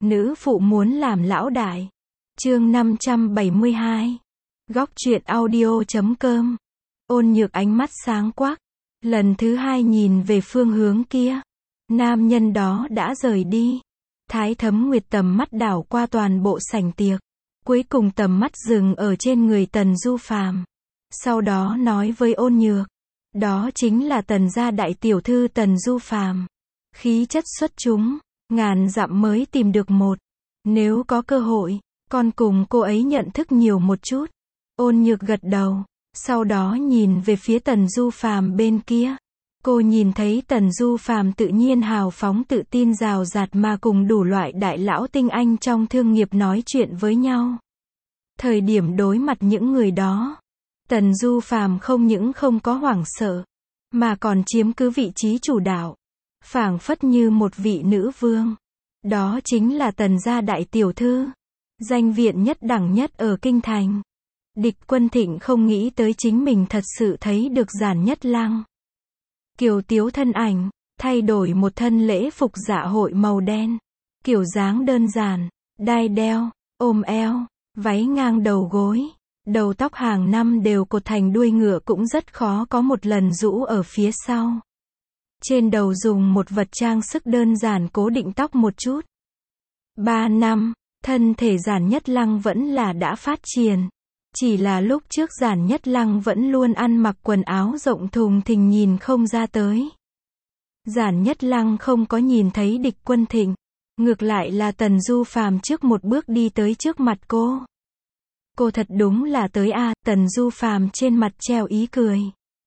Nữ phụ muốn làm lão đại. Chương 572. Góc truyện audio.com. Ôn Nhược ánh mắt sáng quắc. Lần thứ hai nhìn về phương hướng kia. Nam nhân đó đã rời đi. Thái Thấm Nguyệt tầm mắt đảo qua toàn bộ sảnh tiệc. Cuối cùng tầm mắt dừng ở trên người Tần Du Phàm. Sau đó nói với Ôn Nhược. Đó chính là Tần gia đại tiểu thư Tần Du Phàm. Khí chất xuất chúng, ngàn dặm mới tìm được một. Nếu có cơ hội, con cùng cô ấy nhận thức nhiều một chút. Ôn Nhược gật đầu, sau đó nhìn về phía Tần Du Phàm bên kia. Cô nhìn thấy Tần Du Phàm tự nhiên hào phóng tự tin rào rạt mà cùng đủ loại đại lão tinh anh trong thương nghiệp nói chuyện với nhau. Thời điểm đối mặt những người đó, Tần Du Phàm không những không có hoảng sợ, mà còn chiếm cứ vị trí chủ đạo, phảng phất như một vị nữ vương. Đó chính là Tần gia đại tiểu thư, danh viện nhất đẳng nhất ở kinh thành. Địch Quân Thịnh không nghĩ tới chính mình thật sự thấy được Giản Nhất Lăng. Kiều tiếu thân ảnh, thay đổi một thân lễ phục dạ hội màu đen, kiểu dáng đơn giản, đai đeo, ôm eo, váy ngang đầu gối, đầu tóc hàng năm đều cột thành đuôi ngựa cũng rất khó có một lần rũ ở phía sau. Trên đầu dùng một vật trang sức đơn giản cố định tóc một chút. 3 năm, thân thể Giản Nhất Lăng vẫn là đã phát triển. Chỉ là lúc trước Giản Nhất Lăng vẫn luôn ăn mặc quần áo rộng thùng thình nhìn không ra tới. Giản Nhất Lăng không có nhìn thấy Địch Quân Thịnh. Ngược lại là Tần Du Phàm trước một bước đi tới trước mặt cô. Cô thật đúng là tới a. Tần Du Phàm trên mặt treo ý cười.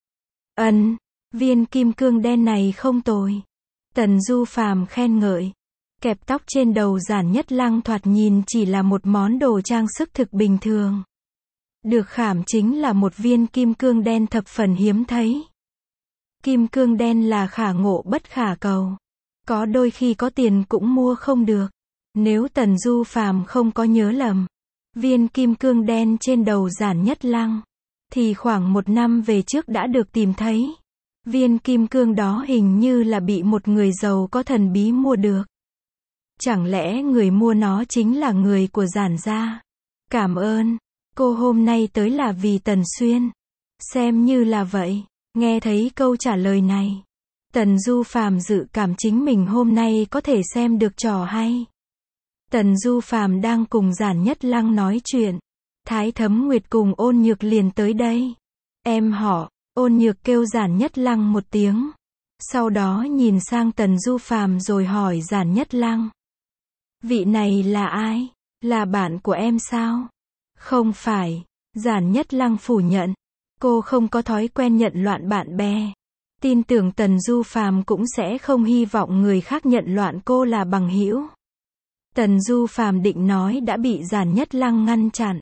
Viên kim cương đen này không tồi. Tần Du Phàm khen ngợi. Kẹp tóc trên đầu Giản Nhất Lăng thoạt nhìn chỉ là một món đồ trang sức thực bình thường. Được khảm chính là một viên kim cương đen thập phần hiếm thấy. Kim cương đen là khả ngộ bất khả cầu. Có đôi khi có tiền cũng mua không được. Nếu Tần Du Phàm không có nhớ lầm, viên kim cương đen trên đầu Giản Nhất Lăng thì khoảng 1 năm về trước đã được tìm thấy. Viên kim cương đó hình như là bị một người giàu có thần bí mua được. Chẳng lẽ người mua nó chính là người của Giản gia? Cảm ơn, cô hôm nay tới là vì Tần Xuyên. Xem như là vậy. Nghe thấy câu trả lời này, Tần Du Phàm dự cảm chính mình hôm nay có thể xem được trò hay. Tần Du Phàm đang cùng Giản Nhất Lăng nói chuyện. Thái Thấm Nguyệt cùng Ôn Nhược liền tới đây. Em họ. Ôn Nhược kêu Giản Nhất Lăng một tiếng. Sau đó nhìn sang Tần Du Phàm rồi hỏi Giản Nhất Lăng. Vị này là ai? Là bạn của em sao? Không phải. Giản Nhất Lăng phủ nhận. Cô không có thói quen nhận loạn bạn bè. Tin tưởng Tần Du Phàm cũng sẽ không hy vọng người khác nhận loạn cô là bằng hữu. Tần Du Phàm định nói đã bị Giản Nhất Lăng ngăn chặn.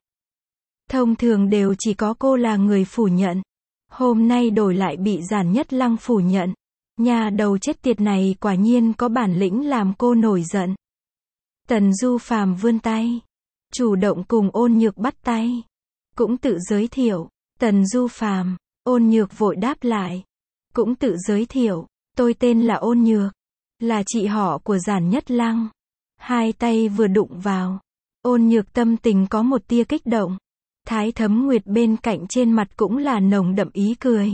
Thông thường đều chỉ có cô là người phủ nhận. Hôm nay đổi lại bị Giản Nhất Lăng phủ nhận. Nhà đầu chết tiệt này quả nhiên có bản lĩnh làm cô nổi giận. Tần Du Phàm vươn tay, chủ động cùng Ôn Nhược bắt tay. Cũng tự giới thiệu. Tần Du Phàm. Ôn Nhược vội đáp lại. Cũng tự giới thiệu. Tôi tên là Ôn Nhược. Là chị họ của Giản Nhất Lăng. Hai tay vừa đụng vào. Ôn Nhược tâm tình có một tia kích động. Thái Thấm Nguyệt bên cạnh trên mặt cũng là nồng đậm ý cười.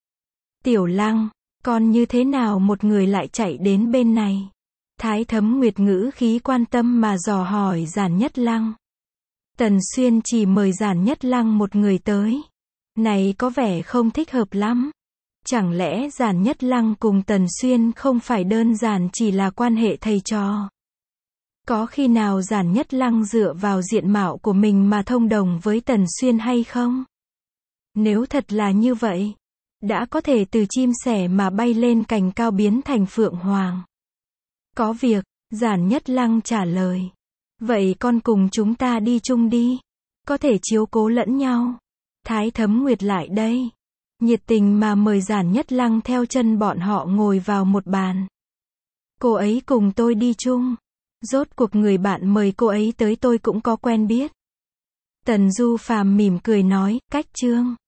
Tiểu Lăng, con như thế nào một người lại chạy đến bên này? Thái Thấm Nguyệt ngữ khí quan tâm mà dò hỏi Giản Nhất Lăng. Tần Xuyên chỉ mời Giản Nhất Lăng một người tới. Này có vẻ không thích hợp lắm. Chẳng lẽ Giản Nhất Lăng cùng Tần Xuyên không phải đơn giản chỉ là quan hệ thầy trò? Có khi nào Giản Nhất Lăng dựa vào diện mạo của mình mà thông đồng với Tần Xuyên hay không? Nếu thật là như vậy, đã có thể từ chim sẻ mà bay lên cành cao biến thành phượng hoàng. Có việc, Giản Nhất Lăng trả lời. Vậy con cùng chúng ta đi chung đi. Có thể chiếu cố lẫn nhau. Thái Thấm Nguyệt lại đây. Nhiệt tình mà mời Giản Nhất Lăng theo chân bọn họ ngồi vào một bàn. Cô ấy cùng tôi đi chung. Rốt cuộc người bạn mời cô ấy tới tôi cũng có quen biết. Tần Du Phàm mỉm cười nói, cách chương.